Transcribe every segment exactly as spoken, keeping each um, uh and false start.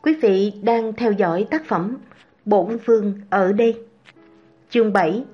Quý vị đang theo dõi tác phẩm Bổn Vương ở đây. Chương bảy.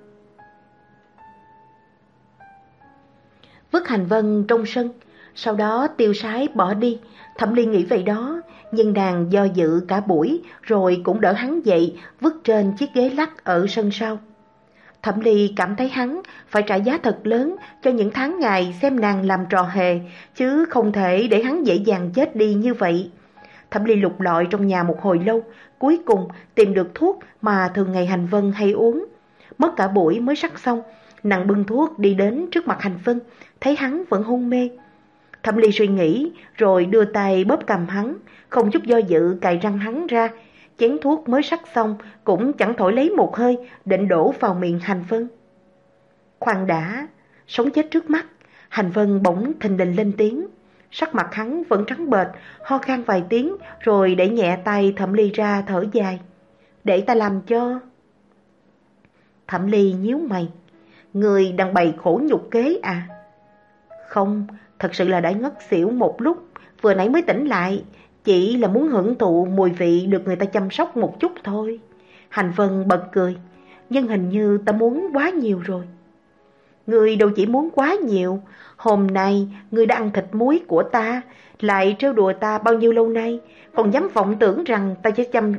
Vứt hành vân trong sân, sau đó tiêu sái bỏ đi. Thẩm Ly nghĩ vậy đó, nhưng nàng do dự cả buổi rồi cũng đỡ hắn dậy, vứt trên chiếc ghế lắc ở sân sau. Thẩm Ly cảm thấy hắn phải trả giá thật lớn cho những tháng ngày xem nàng làm trò hề, chứ không thể để hắn dễ dàng chết đi như vậy. Thẩm Ly lục lọi trong nhà một hồi lâu, cuối cùng tìm được thuốc mà thường ngày Hành Vân hay uống. Mất cả buổi mới sắc xong, nàng bưng thuốc đi đến trước mặt Hành Vân, thấy hắn vẫn hôn mê. Thẩm Ly suy nghĩ rồi đưa tay bóp cầm hắn, không chút do dự cài răng hắn ra. Chén thuốc mới sắc xong cũng chẳng thổi lấy một hơi, định đổ vào miệng Hành Vân. Khoan đã, sống chết trước mắt. Hành Vân bỗng thình lình lên tiếng. Sắc mặt hắn vẫn trắng bệch, ho khan vài tiếng rồi đẩy nhẹ tay Thẩm Ly ra, thở dài. Để ta làm cho. Thẩm Ly nhíu mày. Người đang bày khổ nhục kế à? Không, thật sự là đã ngất xỉu một lúc, vừa nãy mới tỉnh lại. Chỉ là muốn hưởng thụ mùi vị được người ta chăm sóc một chút thôi. Hành Vân bật cười. Nhưng hình như ta muốn quá nhiều rồi. Người đâu chỉ muốn quá nhiều. Hôm nay người đã ăn thịt muối của ta, lại trêu đùa ta bao nhiêu lâu nay, còn dám vọng tưởng rằng ta sẽ chăm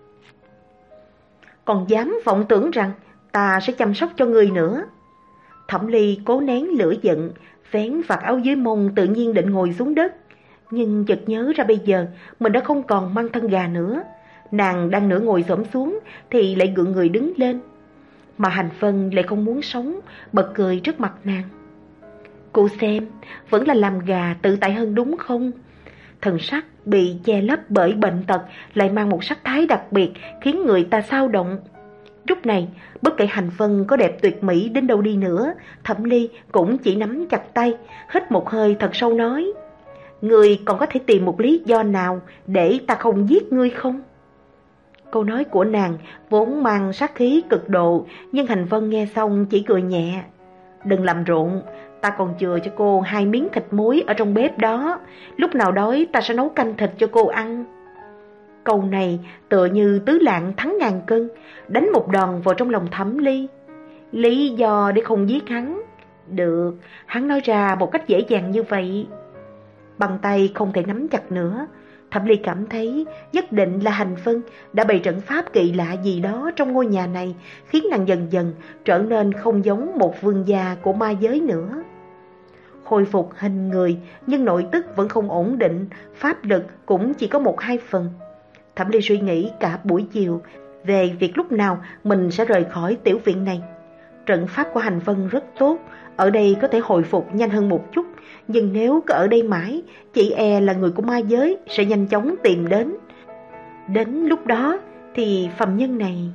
Còn dám vọng tưởng rằng ta sẽ chăm sóc cho người nữa. Thẩm Ly cố nén lửa giận, vén vạt áo dưới mông, tự nhiên định ngồi xuống đất. Nhưng chợt nhớ ra bây giờ mình đã không còn mang thân gà nữa. Nàng đang nửa ngồi xổm xuống thì lại gượng người đứng lên. Mà Hành Vân lại không muốn sống, bật cười trước mặt nàng. Cô xem, vẫn là làm gà tự tại hơn đúng không? Thần sắc bị che lấp bởi bệnh tật lại mang một sắc thái đặc biệt, khiến người ta xao động. Lúc này, bất kể Hành Vân có đẹp tuyệt mỹ đến đâu đi nữa, Thẩm Ly cũng chỉ nắm chặt tay, hít một hơi thật sâu nói. Ngươi còn có thể tìm một lý do nào để ta không giết ngươi không? Câu nói của nàng vốn mang sát khí cực độ, nhưng Hành Vân nghe xong chỉ cười nhẹ. Đừng làm rộn, ta còn chừa cho cô hai miếng thịt muối ở trong bếp đó. Lúc nào đói ta sẽ nấu canh thịt cho cô ăn. Câu này tựa như tứ lạng thắng ngàn cân, đánh một đòn vào trong lòng Thẩm Ly. Lý do để không giết hắn? Được, hắn nói ra một cách dễ dàng như vậy. Bàn tay không thể nắm chặt nữa. Thẩm Ly cảm thấy nhất định là Hành Vân đã bày trận pháp kỳ lạ gì đó trong ngôi nhà này, khiến nàng dần dần trở nên không giống một vương gia của ma giới nữa. Khôi phục hình người nhưng nội tức vẫn không ổn định, pháp lực cũng chỉ có một hai phần. Thẩm Ly suy nghĩ cả buổi chiều về việc lúc nào mình sẽ rời khỏi tiểu viện này. Trận pháp của Hành Vân rất tốt, ở đây có thể hồi phục nhanh hơn một chút, nhưng nếu cứ ở đây mãi, chị e là người của ma giới sẽ nhanh chóng tìm đến. Đến lúc đó thì phàm nhân này...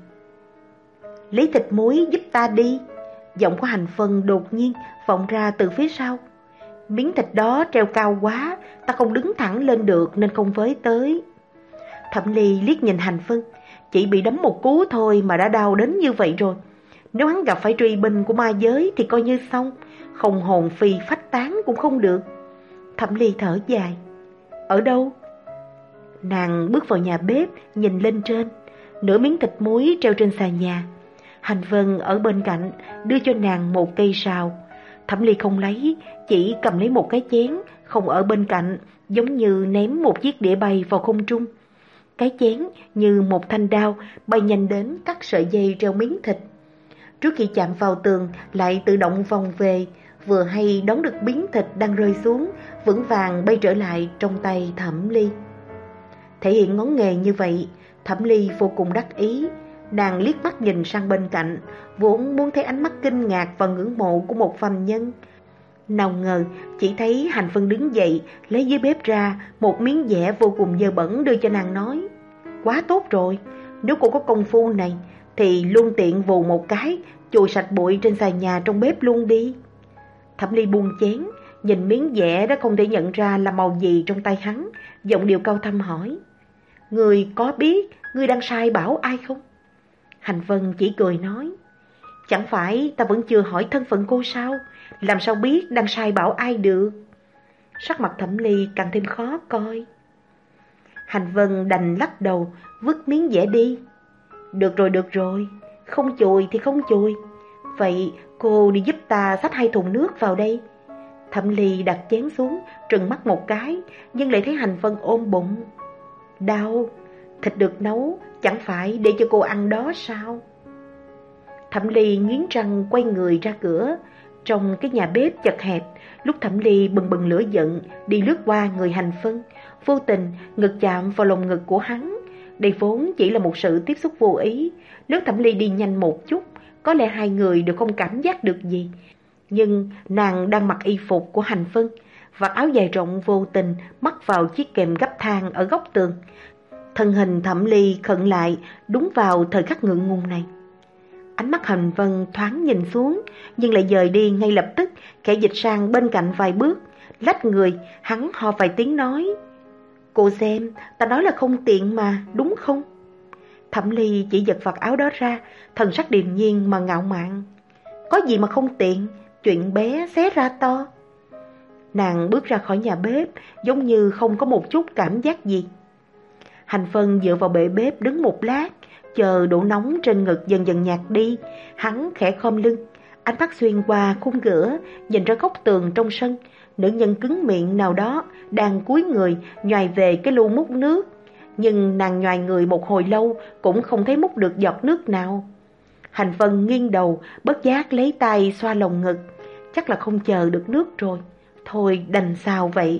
Lấy thịt muối giúp ta đi. Giọng của Hành Vân đột nhiên vọng ra từ phía sau. Miếng thịt đó treo cao quá, ta không đứng thẳng lên được nên không với tới. Thẩm Ly liếc nhìn Hành Vân. Chỉ bị đấm một cú thôi mà đã đau đến như vậy rồi. Nếu hắn gặp phải truy binh của ma giới thì coi như xong, không hồn phi phách tán cũng không được. Thẩm Ly thở dài. Ở đâu? Nàng bước vào nhà bếp, nhìn lên trên. Nửa miếng thịt muối treo trên xà nhà. Hành Vân ở bên cạnh đưa cho nàng một cây sào. Thẩm Ly không lấy, chỉ cầm lấy một cái chén không ở bên cạnh, giống như ném một chiếc đĩa bay vào không trung. Cái chén như một thanh đao bay nhanh đến cắt sợi dây treo miếng thịt. Trước khi chạm vào tường lại tự động vòng về, vừa hay đón được miếng thịt đang rơi xuống, vững vàng bay trở lại trong tay Thẩm Ly. Thể hiện ngón nghề như vậy, Thẩm Ly vô cùng đắc ý. Nàng liếc mắt nhìn sang bên cạnh, vốn muốn thấy ánh mắt kinh ngạc và ngưỡng mộ của một phàm nhân. Nào ngờ chỉ thấy Hành Vân đứng dậy, lấy dưới bếp ra một miếng dẻ vô cùng dơ bẩn đưa cho nàng nói. Quá tốt rồi, nếu cô có công phu này thì luôn tiện vù một cái, chùi sạch bụi trên xà nhà trong bếp luôn đi. Thẩm Ly buông chén, nhìn miếng dẻ đã không thể nhận ra là màu gì trong tay hắn, giọng điệu cao thâm hỏi. Người có biết người đang sai bảo ai không? Hành Vân chỉ cười nói. Chẳng phải ta vẫn chưa hỏi thân phận cô sao? Làm sao biết đang sai bảo ai được? Sắc mặt Thẩm Ly càng thêm khó coi. Hành Vân đành lắc đầu, vứt miếng dẻ đi. Được rồi, được rồi, không chùi thì không chùi. Vậy cô đi giúp ta xách hai thùng nước vào đây. Thẩm Ly đặt chén xuống, trừng mắt một cái, nhưng lại thấy Hành Vân ôm bụng. Đau, thịt được nấu, chẳng phải để cho cô ăn đó sao? Thẩm Ly nghiến răng quay người ra cửa. Trong cái nhà bếp chật hẹp, lúc Thẩm Ly bừng bừng lửa giận đi lướt qua người Hành Vân, vô tình ngực chạm vào lồng ngực của hắn. Đây vốn chỉ là một sự tiếp xúc vô ý. Nếu Thẩm Ly đi nhanh một chút, có lẽ hai người đều không cảm giác được gì. Nhưng nàng đang mặc y phục của Hành Vân, vạt áo dài rộng vô tình mắc vào chiếc kềm gấp thang ở góc tường. Thân hình Thẩm Ly khựng lại đúng vào thời khắc ngượng ngùng này. Ánh mắt Hành Vân thoáng nhìn xuống, nhưng lại dời đi ngay lập tức, khẽ dịch sang bên cạnh vài bước. Lách người, hắn ho vài tiếng nói: Cô xem, ta nói là không tiện mà, đúng không? Thẩm Ly chỉ giật vạt áo đó ra, thần sắc điềm nhiên mà ngạo mạn. Có gì mà không tiện, chuyện bé xé ra to. Nàng bước ra khỏi nhà bếp, giống như không có một chút cảm giác gì. Hành Vân dựa vào bệ bếp đứng một lát, chờ độ nóng trên ngực dần dần nhạt đi. Hắn khẽ khom lưng, ánh mắt xuyên qua khung cửa, nhìn ra góc tường trong sân. Nữ nhân cứng miệng nào đó đang cúi người nhoài về cái lu múc nước. Nhưng nàng nhoài người một hồi lâu cũng không thấy múc được giọt nước nào. Hành Vân nghiêng đầu, bất giác lấy tay xoa lồng ngực. Chắc là không chờ được nước rồi. Thôi đành sao vậy.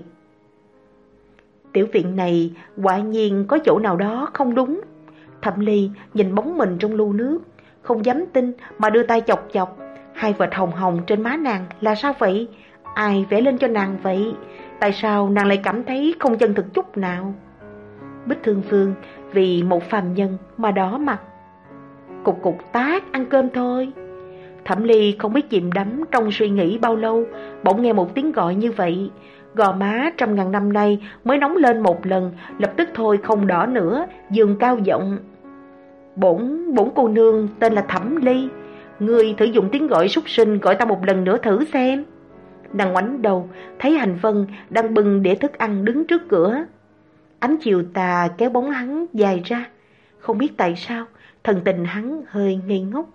Tiểu viện này quả nhiên có chỗ nào đó không đúng. Thẩm Ly nhìn bóng mình trong lu nước, không dám tin mà đưa tay chọc chọc. Hai vệt hồng hồng trên má nàng là sao vậy? Ai vẽ lên cho nàng vậy? Tại sao nàng lại cảm thấy không chân thực chút nào? Bích Thương Phương vì một phàm nhân mà đỏ mặt. Cục cục tác, ăn cơm thôi. Thẩm Ly không biết chìm đắm trong suy nghĩ bao lâu, bỗng nghe một tiếng gọi như vậy. Gò má trăm ngàn năm nay mới nóng lên một lần, lập tức thôi không đỏ nữa, giường cao giọng. Bổn, bổn cô nương tên là Thẩm Ly. Ngươi thử dùng tiếng gọi súc sinh gọi ta một lần nữa thử xem. Nàng ngoảnh đầu, thấy Hành Vân đang bưng đĩa thức ăn đứng trước cửa. Ánh chiều tà kéo bóng hắn dài ra. Không biết tại sao, thần tình hắn hơi ngây ngốc.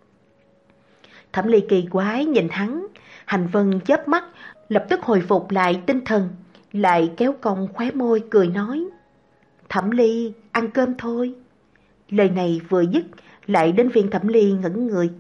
Thẩm Ly kỳ quái nhìn hắn. Hành Vân chớp mắt, lập tức hồi phục lại tinh thần, lại kéo cong khóe môi cười nói: Thẩm Ly, ăn cơm thôi. Lời này vừa dứt, lại đến phiên Thẩm Ly ngẩn người.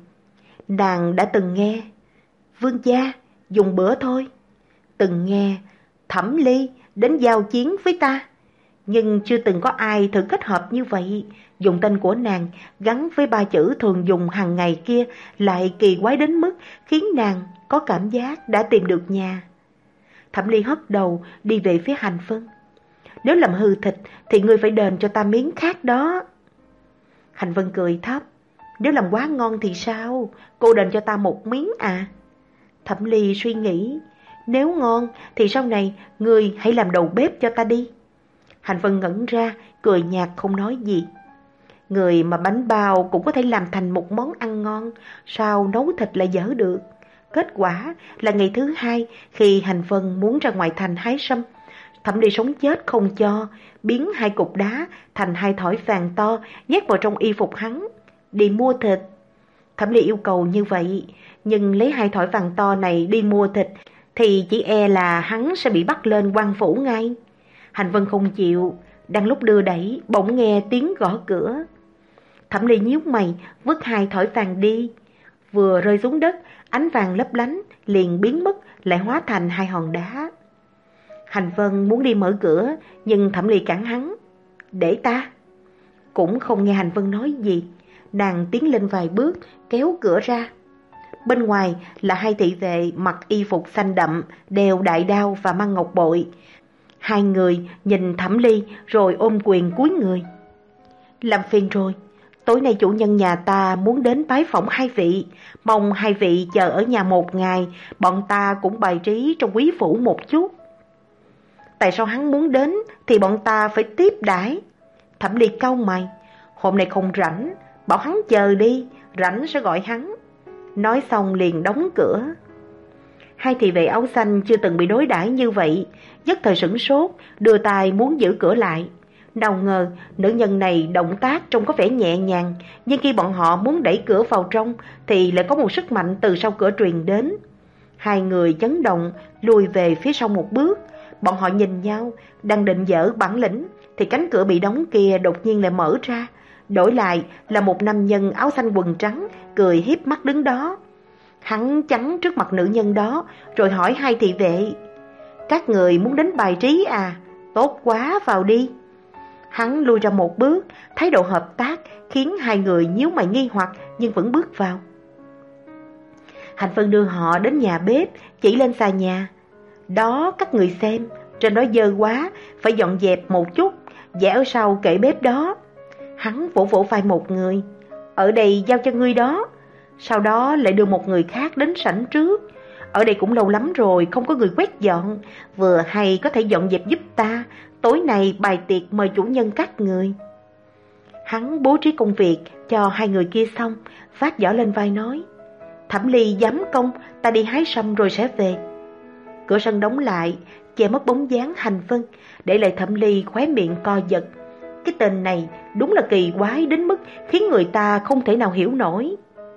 Nàng đã từng nghe vương gia dùng bữa thôi, từng nghe Thẩm Ly đến giao chiến với ta, nhưng chưa từng có ai thử kết hợp như vậy. Dùng tên của nàng gắn với ba chữ thường dùng hàng ngày kia lại kỳ quái đến mức khiến nàng có cảm giác đã tìm được nhà. Thẩm Ly hất đầu đi về phía Hành Vân. Nếu làm hư thịt thì ngươi phải đền cho ta miếng khác đó. Hành Vân cười thấp. Nếu làm quá ngon thì sao? Cô đền cho ta một miếng à? Thẩm Ly suy nghĩ. Nếu ngon thì sau này ngươi hãy làm đầu bếp cho ta đi. Hành Vân ngẩn ra, cười nhạt không nói gì. Người mà bánh bao cũng có thể làm thành một món ăn ngon, sao nấu thịt lại dở được? Kết quả là ngày thứ hai, khi Hành Vân muốn ra ngoài thành hái sâm, Thẩm Ly sống chết không cho, biến hai cục đá thành hai thỏi vàng to, nhét vào trong y phục hắn, đi mua thịt. Thẩm Ly yêu cầu như vậy, nhưng lấy hai thỏi vàng to này đi mua thịt, thì chỉ e là hắn sẽ bị bắt lên quan phủ ngay. Hành Vân không chịu, đang lúc đưa đẩy, bỗng nghe tiếng gõ cửa. Thẩm Ly nhíu mày, vứt hai thỏi vàng đi. Vừa rơi xuống đất, ánh vàng lấp lánh, liền biến mất, lại hóa thành hai hòn đá. Hành Vân muốn đi mở cửa, nhưng Thẩm Ly cản hắn. Để ta. Cũng không nghe Hành Vân nói gì. Nàng tiến lên vài bước, kéo cửa ra. Bên ngoài là hai thị vệ mặc y phục xanh đậm, đeo đại đao và mang ngọc bội. Hai người nhìn Thẩm Ly rồi ôm quyền cúi người. Làm phiền rồi, tối nay chủ nhân nhà ta muốn đến bái phỏng hai vị, mong hai vị chờ ở nhà một ngày, bọn ta cũng bài trí trong quý phủ một chút. Tại sao hắn muốn đến thì bọn ta phải tiếp đãi? Thẩm Ly cau mày, hôm nay không rảnh, bảo hắn chờ đi, rảnh sẽ gọi hắn. Nói xong liền đóng cửa. Hai thị vệ áo xanh chưa từng bị đối đãi như vậy, nhất thời sửng sốt, đưa tay muốn giữ cửa lại. Nào ngờ, nữ nhân này động tác trông có vẻ nhẹ nhàng, nhưng khi bọn họ muốn đẩy cửa vào trong thì lại có một sức mạnh từ sau cửa truyền đến. Hai người chấn động, lùi về phía sau một bước. Bọn họ nhìn nhau, đang định dở bản lĩnh thì cánh cửa bị đóng kia đột nhiên lại mở ra. Đổi lại là một nam nhân áo xanh quần trắng, cười hiếp mắt đứng đó. Hắn chắn trước mặt nữ nhân đó, rồi hỏi hai thị vệ: "Các người muốn đến bài trí à? Tốt quá, vào đi." Hắn lùi ra một bước, thái độ hợp tác khiến hai người nhíu mày nghi hoặc nhưng vẫn bước vào. Hành Vân đưa họ đến nhà bếp, chỉ lên xà nhà. "Đó, các người xem, trên đó dơ quá, phải dọn dẹp một chút, vẽ ở sau kệ bếp đó." Hắn vỗ vỗ vai một người: "Ở đây giao cho ngươi đó." Sau đó lại đưa một người khác đến sảnh trước: "Ở đây cũng lâu lắm rồi không có người quét dọn, vừa hay có thể dọn dẹp giúp ta, tối nay bài tiệc mời chủ nhân các người." Hắn bố trí công việc cho hai người kia xong, vác giỏ lên vai nói: "Thẩm Ly giám công, ta đi hái sâm rồi sẽ về." Cửa sân đóng lại, che mất bóng dáng Hành Vân, để lại Thẩm Ly khóe miệng co giật. Cái tên này đúng là kỳ quái đến mức khiến người ta không thể nào hiểu nổi.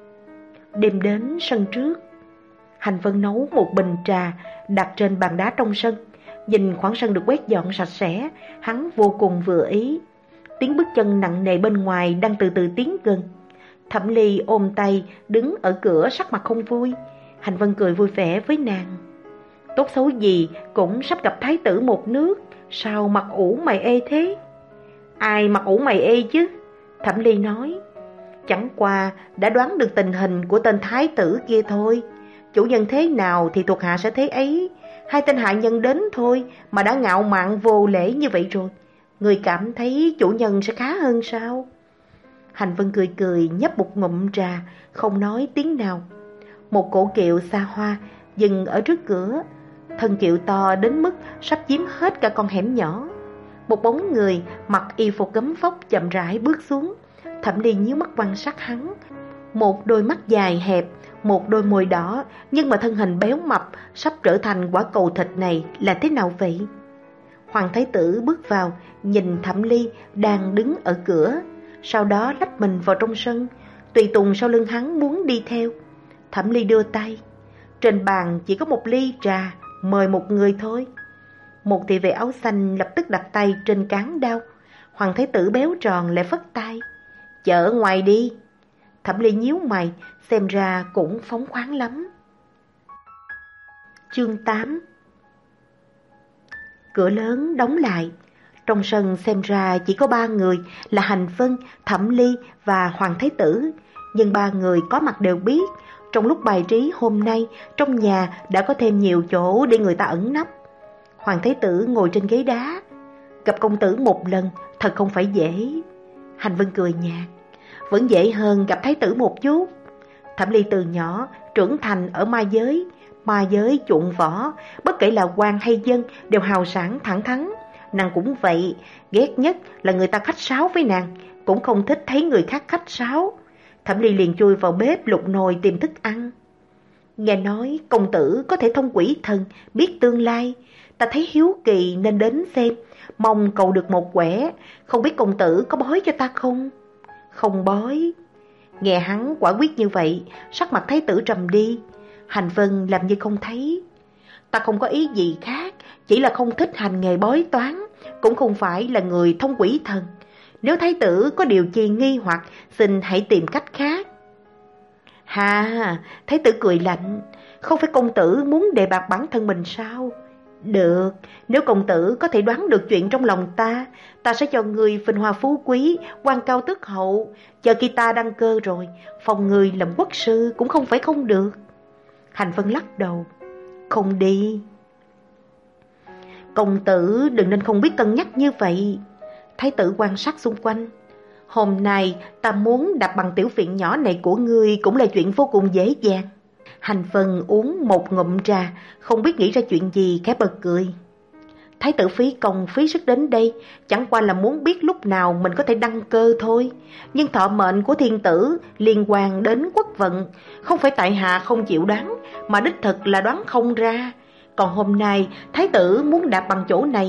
Đêm đến sân trước, Hành Vân nấu một bình trà đặt trên bàn đá trong sân. Nhìn khoảng sân được quét dọn sạch sẽ, hắn vô cùng vừa ý. Tiếng bước chân nặng nề bên ngoài đang từ từ tiến gần. Thẩm Ly ôm tay đứng ở cửa, sắc mặt không vui. Hành Vân cười vui vẻ với nàng: "Tốt xấu gì cũng sắp gặp thái tử một nước, sao mặt ủ mày ê thế?" "Ai mặt ủ mày ê chứ?" Thẩm Ly nói: "Chẳng qua đã đoán được tình hình của tên thái tử kia thôi. Chủ nhân thế nào thì thuộc hạ sẽ thế ấy. Hai tên hạ nhân đến thôi mà đã ngạo mạn vô lễ như vậy rồi. Người cảm thấy chủ nhân sẽ khá hơn sao?" Hành Vân cười cười nhấp một ngụm trà, không nói tiếng nào. Một cỗ kiệu xa hoa dừng ở trước cửa. Thân kiệu to đến mức sắp chiếm hết cả con hẻm nhỏ. Một bóng người mặc y phục gấm vóc chậm rãi bước xuống. Thẩm Ly nhíu mắt quan sát hắn. Một đôi mắt dài hẹp, một đôi môi đỏ, nhưng mà thân hình béo mập sắp trở thành quả cầu thịt này là thế nào vậy? Hoàng thái tử bước vào, nhìn Thẩm Ly đang đứng ở cửa, sau đó lách mình vào trong sân. Tùy tùng sau lưng hắn muốn đi theo. Thẩm Ly đưa tay. Trên bàn chỉ có một ly trà, mời một người thôi. Một thị vệ áo xanh lập tức đặt tay trên cán đao. Hoàng thái tử béo tròn lại phất tay: "Chợ ngoài đi." Thẩm Ly nhíu mày, xem ra cũng phóng khoáng lắm. Chương tám. Cửa lớn đóng lại. Trong sân xem ra chỉ có ba người là Hành Vân, Thẩm Ly và Hoàng thái tử. Nhưng ba người có mặt đều biết, trong lúc bài trí hôm nay, trong nhà đã có thêm nhiều chỗ để người ta ẩn nấp. Hoàng thái tử ngồi trên ghế đá: "Gặp công tử một lần thật không phải dễ." Hành Vân cười nhạt: "Vẫn dễ hơn gặp thái tử một chút." Thẩm Ly từ nhỏ trưởng thành ở ma giới. Ma giới chuộng võ, bất kể là quan hay dân đều hào sảng thẳng thắn. Nàng cũng vậy, ghét nhất là người ta khách sáo với nàng, cũng không thích thấy người khác khách sáo. Thẩm Ly liền chui vào bếp lục nồi tìm thức ăn. "Nghe nói công tử có thể thông quỷ thần, biết tương lai. Ta thấy hiếu kỳ nên đến xem, mong cầu được một quẻ. Không biết công tử có bói cho ta không?" "Không bói." Nghe hắn quả quyết như vậy, sắc mặt thái tử trầm đi. Hành Vân làm như không thấy: "Ta không có ý gì khác, chỉ là không thích hành nghề bói toán, cũng không phải là người thông quỷ thần. Nếu thái tử có điều chi nghi hoặc, xin hãy tìm cách khác." "Hà!" Thái tử cười lạnh: "Không phải công tử muốn đề bạt bản thân mình sao? Được, nếu công tử có thể đoán được chuyện trong lòng ta, ta sẽ cho người vinh hoa phú quý, quan cao tước hậu. Chờ khi ta đăng cơ rồi, phong người làm quốc sư cũng không phải không được." Hành Vân lắc đầu: "Không đi." "Công tử đừng nên không biết cân nhắc như vậy." Thái tử quan sát xung quanh: "Hôm nay ta muốn đạp bằng tiểu viện nhỏ này của ngươi cũng là chuyện vô cùng dễ dàng." Hành Vân uống một ngụm trà, không biết nghĩ ra chuyện gì khẽ bật cười. Thái tử phí công phí sức đến đây, chẳng qua là muốn biết lúc nào mình có thể đăng cơ thôi. Nhưng thọ mệnh của thiên tử liên quan đến quốc vận, không phải tại hạ không chịu đoán, mà đích thực là đoán không ra. Còn hôm nay thái tử muốn đạp bằng chỗ này,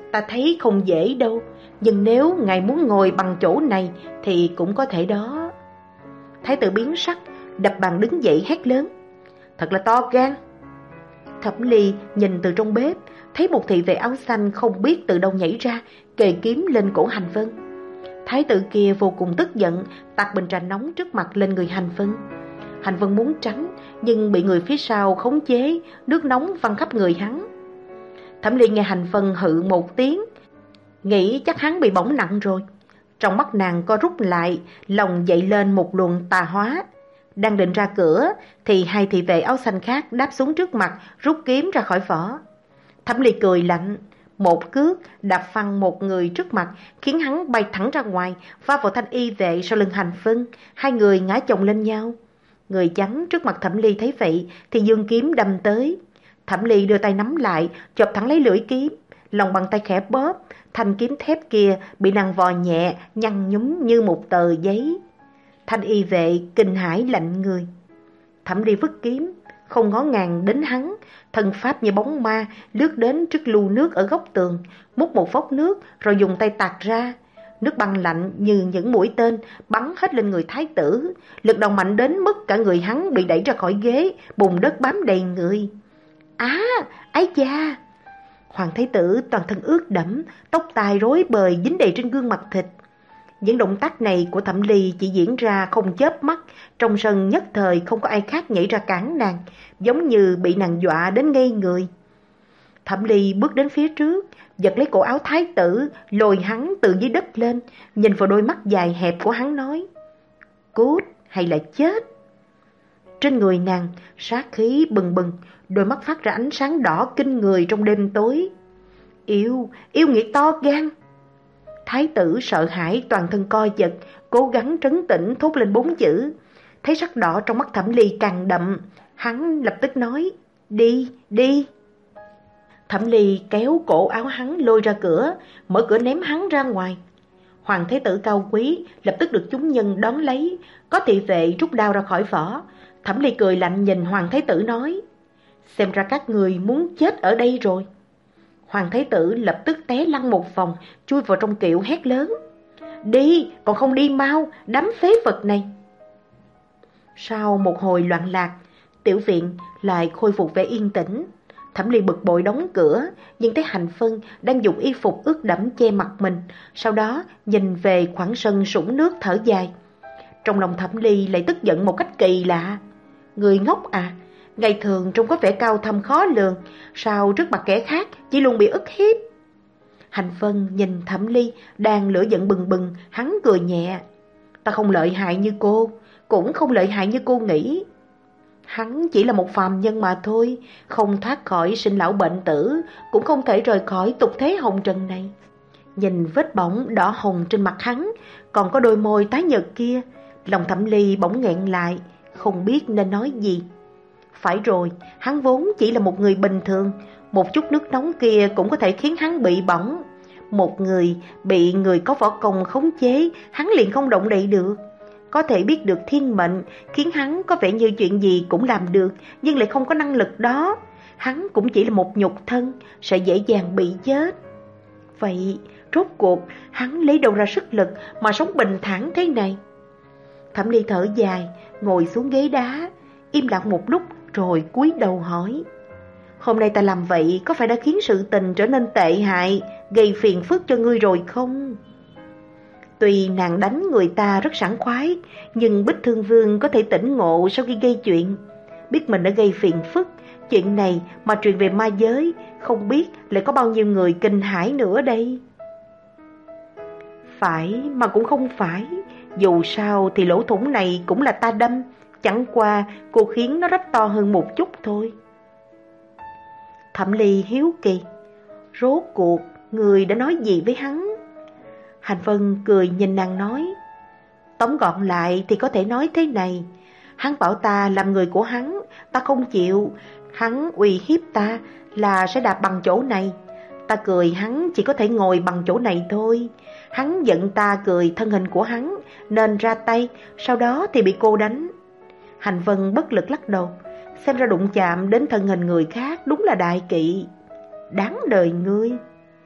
Ta thấy không dễ đâu, nhưng nếu ngài muốn ngồi bằng chỗ này thì cũng có thể đó. Thái tử biến sắc, đập bàn đứng dậy hét lớn: Thật là to gan! Thẩm Ly nhìn từ trong bếp, thấy một thị vệ áo xanh không biết từ đâu nhảy ra, kề kiếm lên cổ Hành Vân. Thái tử kia vô cùng tức giận, tạt bình trà nóng trước mặt lên người Hành Vân. Hành Vân muốn tránh, nhưng bị người phía sau khống chế, nước nóng văng khắp người hắn. Thẩm Ly nghe Hành Vân hự một tiếng, nghĩ chắc hắn bị bỏng nặng rồi. Trong mắt nàng co rút lại, lòng dậy lên một luồng tà hóa. Đang định ra cửa thì hai thị vệ áo xanh khác đáp xuống trước mặt, rút kiếm ra khỏi vỏ. Thẩm Ly cười lạnh, một cước đạp phăng một người trước mặt, khiến hắn bay thẳng ra ngoài, va vào thanh y vệ sau lưng Hành Vân. Hai người ngã chồng lên nhau. Người chắn trước mặt Thẩm Ly thấy vậy thì giương kiếm đâm tới. Thẩm Ly đưa tay nắm lại, chộp thẳng lấy lưỡi kiếm, lòng bàn tay khẽ bóp, thanh kiếm thép kia bị nàng vò nhẹ, nhăn nhúm như một tờ giấy. Thanh y vệ kinh hãi lạnh người. Thẩm Ly vứt kiếm, không ngó ngàng đến hắn, thân pháp như bóng ma lướt đến trước lu nước ở góc tường, múc một vốc nước rồi dùng tay tạt ra. Nước băng lạnh như những mũi tên bắn hết lên người thái tử, lực đạo mạnh đến mức cả người hắn bị đẩy ra khỏi ghế, bùn đất bám đầy người. Á, ái da! Hoàng thái tử toàn thân ướt đẫm, tóc tai rối bời dính đầy trên gương mặt thịt. Những động tác này của Thẩm Ly chỉ diễn ra không chớp mắt, trong sân nhất thời không có ai khác nhảy ra cản nàng, giống như bị nàng dọa đến ngây người. Thẩm Ly bước đến phía trước, giật lấy cổ áo thái tử, lôi hắn từ dưới đất lên, nhìn vào đôi mắt dài hẹp của hắn nói: Cút hay là chết? Trên người nàng sát khí bừng bừng, đôi mắt phát ra ánh sáng đỏ kinh người trong đêm tối. Yêu, yêu nghiệt to gan! Thái tử sợ hãi toàn thân co giật, cố gắng trấn tĩnh thốt lên bốn chữ. Thấy sắc đỏ trong mắt Thẩm Ly càng đậm, hắn lập tức nói: Đi, đi! Thẩm Ly kéo cổ áo hắn lôi ra cửa, mở cửa ném hắn ra ngoài. Hoàng thái tử cao quý lập tức được chúng nhân đón lấy, có thị vệ rút đao ra khỏi vỏ. Thẩm Ly cười lạnh nhìn Hoàng thái tử nói: Xem ra các người muốn chết ở đây rồi. Hoàng thái tử lập tức té lăn một vòng, chui vào trong kiệu hét lớn: Đi, còn không đi mau, đám phế vật này! Sau một hồi loạn lạc, tiểu viện lại khôi phục vẻ yên tĩnh. Thẩm Ly bực bội đóng cửa, nhưng thấy Hành Vân đang dùng y phục ướt đẫm che mặt mình, sau đó nhìn về khoảng sân sũng nước thở dài. Trong lòng Thẩm Ly lại tức giận một cách kỳ lạ. Người ngốc à, ngày thường trông có vẻ cao thâm khó lường, sao trước mặt kẻ khác chỉ luôn bị ức hiếp? Hành Vân nhìn Thẩm Ly đang lửa giận bừng bừng, hắn cười nhẹ: Ta không lợi hại như cô, cũng không lợi hại như cô nghĩ. Hắn chỉ là một phàm nhân mà thôi, không thoát khỏi sinh lão bệnh tử, cũng không thể rời khỏi tục thế hồng trần này. Nhìn vết bỏng đỏ hồng trên mặt hắn, còn có đôi môi tái nhợt kia, lòng Thẩm Ly bỗng nghẹn lại, không biết nên nói gì. Phải rồi, hắn vốn chỉ là một người bình thường, một chút nước nóng kia cũng có thể khiến hắn bị bỏng. Một người bị người có võ công khống chế, hắn liền không động đậy được. Có thể biết được thiên mệnh, khiến hắn có vẻ như chuyện gì cũng làm được, nhưng lại không có năng lực đó. Hắn cũng chỉ là một nhục thân, sẽ dễ dàng bị chết. Vậy, rốt cuộc, hắn lấy đâu ra sức lực mà sống bình thản thế này? Thẩm Ly thở dài, ngồi xuống ghế đá, im lặng một lúc rồi cúi đầu hỏi: Hôm nay ta làm vậy có phải đã khiến sự tình trở nên tệ hại, gây phiền phức cho ngươi rồi không? Tuy nàng đánh người ta rất sảng khoái, nhưng Bích Thương Vương có thể tỉnh ngộ sau khi gây chuyện. Biết mình đã gây phiền phức, chuyện này mà truyền về ma giới, không biết lại có bao nhiêu người kinh hãi nữa đây. Phải mà cũng không phải, dù sao thì lỗ thủng này cũng là ta đâm, chẳng qua cô khiến nó rách to hơn một chút thôi. Thẩm Ly hiếu kỳ: Rốt cuộc người đã nói gì với hắn? Hành Vân cười nhìn nàng nói: Tóm gọn lại thì có thể nói thế này. Hắn bảo ta làm người của hắn, ta không chịu. Hắn uy hiếp ta là sẽ đạp bằng chỗ này. Ta cười hắn chỉ có thể ngồi bằng chỗ này thôi. Hắn giận ta cười thân hình của hắn, nên ra tay, sau đó thì bị cô đánh. Hành Vân bất lực lắc đầu, xem ra đụng chạm đến thân hình người khác đúng là đại kỵ. Đáng đời ngươi.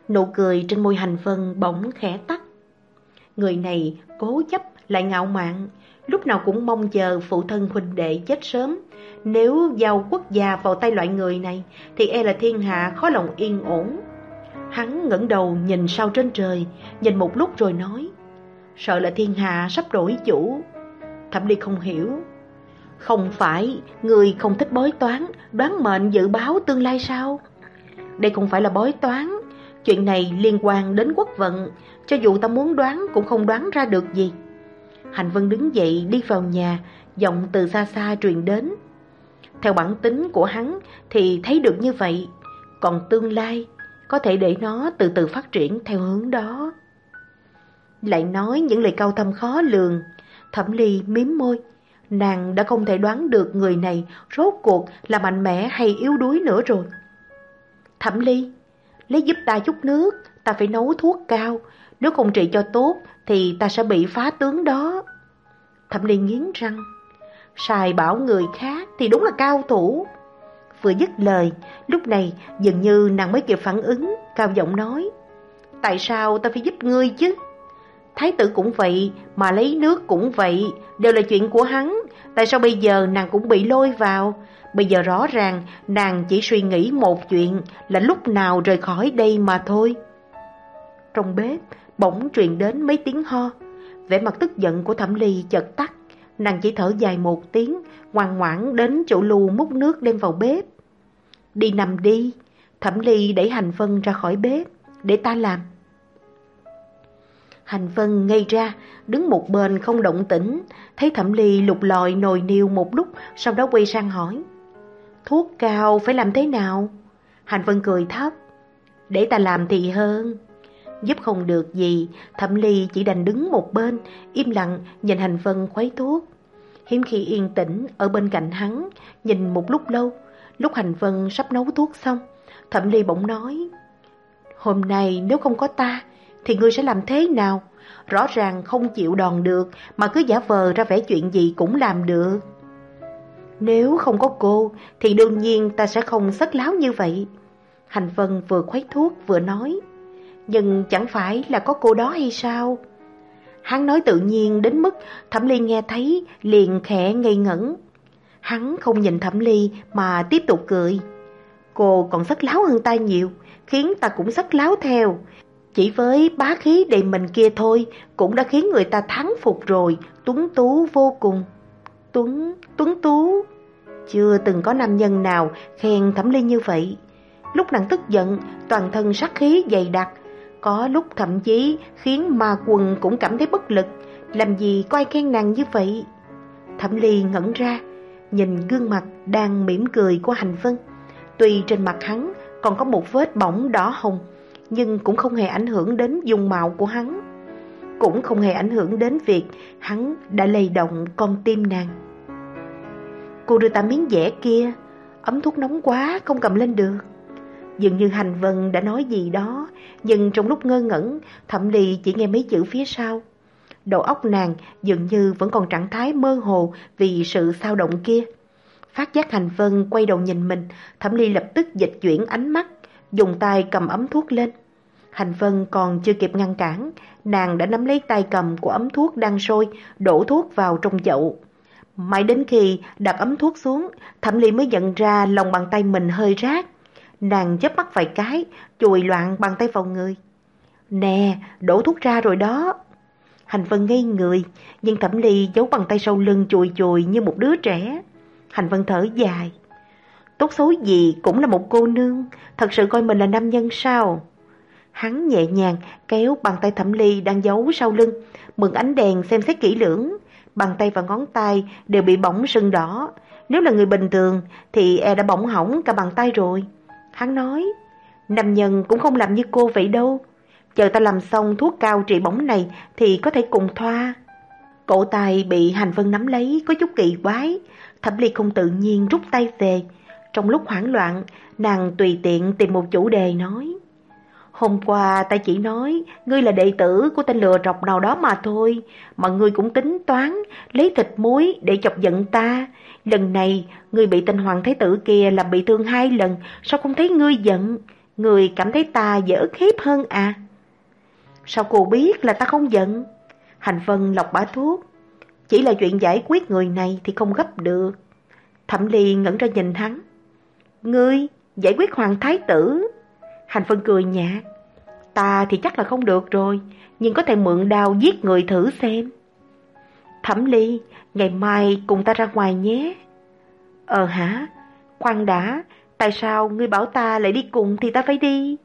Nụ cười trên môi Hành Vân bỗng khẽ tắt. Người này cố chấp lại ngạo mạn, lúc nào cũng mong chờ phụ thân huynh đệ chết sớm. Nếu giao quốc gia vào tay loại người này thì e là thiên hạ khó lòng yên ổn. Hắn ngẩng đầu nhìn sao trên trời, nhìn một lúc rồi nói: sợ là thiên hạ sắp đổi chủ. Thẩm Ly không hiểu. Không phải người không thích bói toán, đoán mệnh dự báo tương lai sao? Đây không phải là bói toán, chuyện này liên quan đến quốc vận, cho dù ta muốn đoán cũng không đoán ra được gì. Hành Vân đứng dậy đi vào nhà, giọng từ xa xa truyền đến. Theo bản tính của hắn thì thấy được như vậy, còn tương lai có thể để nó từ từ phát triển theo hướng đó. Lại nói những lời cao thâm khó lường. Thẩm Ly mím môi, nàng đã không thể đoán được người này rốt cuộc là mạnh mẽ hay yếu đuối nữa rồi. Thẩm Ly, lấy giúp ta chút nước, ta phải nấu thuốc cao, nếu không trị cho tốt thì ta sẽ bị phá tướng đó. Thẩm Ly nghiến răng, sai bảo người khác thì đúng là cao thủ. Vừa dứt lời, lúc này dường như nàng mới kịp phản ứng, cao giọng nói: tại sao ta phải giúp ngươi chứ? Thái tử cũng vậy, mà lấy nước cũng vậy, đều là chuyện của hắn. Tại sao bây giờ nàng cũng bị lôi vào? Bây giờ rõ ràng nàng chỉ suy nghĩ một chuyện là lúc nào rời khỏi đây mà thôi. Trong bếp bỗng truyền đến mấy tiếng ho. Vẻ mặt tức giận của Thẩm Ly chợt tắt. Nàng chỉ thở dài một tiếng, ngoan ngoãn đến chỗ lu múc nước đem vào bếp. Đi nằm đi. Thẩm Ly đẩy Hành Vân ra khỏi bếp. Để ta làm. Hành Vân ngây ra, đứng một bên không động tĩnh. Thấy Thẩm Ly lục lọi nồi niêu một lúc, sau đó quay sang hỏi: thuốc cao phải làm thế nào? Hành Vân cười thấp: để ta làm thì hơn. Giúp không được gì, Thẩm Ly chỉ đành đứng một bên, im lặng nhìn Hành Vân khuấy thuốc. Hiếm khi yên tĩnh ở bên cạnh hắn, nhìn một lúc lâu. Lúc Hành Vân sắp nấu thuốc xong, Thẩm Ly bỗng nói: hôm nay nếu không có ta thì ngươi sẽ làm thế nào? Rõ ràng không chịu đòn được mà cứ giả vờ ra vẻ chuyện gì cũng làm được. Nếu không có cô thì đương nhiên ta sẽ không sất láo như vậy. Hành Vân vừa khuấy thuốc vừa nói: nhưng chẳng phải là có cô đó hay sao? Hắn nói tự nhiên đến mức Thẩm Ly nghe thấy liền khẽ ngây ngẩn. Hắn không nhìn Thẩm Ly mà tiếp tục cười: cô còn sất láo hơn ta nhiều, khiến ta cũng sất láo theo. Chỉ với bá khí đầy mình kia thôi cũng đã khiến người ta thắng phục rồi, tuấn tú vô cùng. Tuấn, tuấn tú. Chưa từng có nam nhân nào khen Thẩm Ly như vậy. Lúc nàng tức giận, toàn thân sát khí dày đặc, có lúc thậm chí khiến ma quần cũng cảm thấy bất lực. Làm gì có ai khen nàng như vậy? Thẩm Ly ngẩn ra, nhìn gương mặt đang mỉm cười của Hành Vân. Tuy trên mặt hắn còn có một vết bỏng đỏ hồng, nhưng cũng không hề ảnh hưởng đến dung mạo của hắn, cũng không hề ảnh hưởng đến việc hắn đã lay động con tim nàng. Cô đưa ta miếng dẻ kia, ấm thuốc nóng quá không cầm lên được. Dường như Hành Vân đã nói gì đó, nhưng trong lúc ngơ ngẩn, Thẩm Ly chỉ nghe mấy chữ phía sau. Đầu óc nàng dường như vẫn còn trạng thái mơ hồ vì sự xao động kia. Phát giác Hành Vân quay đầu nhìn mình, Thẩm Ly lập tức dịch chuyển ánh mắt, dùng tay cầm ấm thuốc lên. Hành Vân còn chưa kịp ngăn cản, nàng đã nắm lấy tay cầm của ấm thuốc đang sôi, đổ thuốc vào trong chậu. Mãi đến khi đặt ấm thuốc xuống, Thẩm Ly mới nhận ra lòng bàn tay mình hơi rát. Nàng chớp mắt vài cái, chùi loạn bàn tay vào người. Nè, đổ thuốc ra rồi đó. Hành Vân ngây người, nhưng Thẩm Ly giấu bàn tay sau lưng chùi chùi như một đứa trẻ. Hành Vân thở dài. Tốt xấu gì cũng là một cô nương, thật sự coi mình là nam nhân sao? Hắn nhẹ nhàng kéo bàn tay Thẩm Ly đang giấu sau lưng, mượn ánh đèn xem xét kỹ lưỡng. Bàn tay và ngón tay đều bị bỏng sưng đỏ. Nếu là người bình thường thì e đã bỏng hỏng cả bàn tay rồi. Hắn nói, nam nhân cũng không làm như cô vậy đâu. Chờ ta làm xong thuốc cao trị bỏng này thì có thể cùng thoa. Cổ tay bị Hành Vân nắm lấy có chút kỳ quái. Thẩm Ly không tự nhiên rút tay về. Trong lúc hoảng loạn, nàng tùy tiện tìm một chủ đề nói. Hôm qua ta chỉ nói ngươi là đệ tử của tên lừa trọc nào đó mà thôi, mà ngươi cũng tính toán lấy thịt muối để chọc giận ta. Lần này ngươi bị tên hoàng thái tử kia làm bị thương hai lần, sao không thấy ngươi giận? Người cảm thấy ta dở khép hơn à? Sao cô biết là ta không giận? Hành Vân lọc bả thuốc. Chỉ là chuyện giải quyết người này thì không gấp được. Thẩm Ly ngẩn ra nhìn hắn. Ngươi giải quyết hoàng thái tử? Hành Vân cười nhạt. Ta thì chắc là không được rồi, nhưng có thể mượn đao giết người thử xem. Thẩm Ly, ngày mai cùng ta ra ngoài nhé. Ờ hả? Khoan đã, tại sao ngươi bảo ta lại đi cùng thì ta phải đi?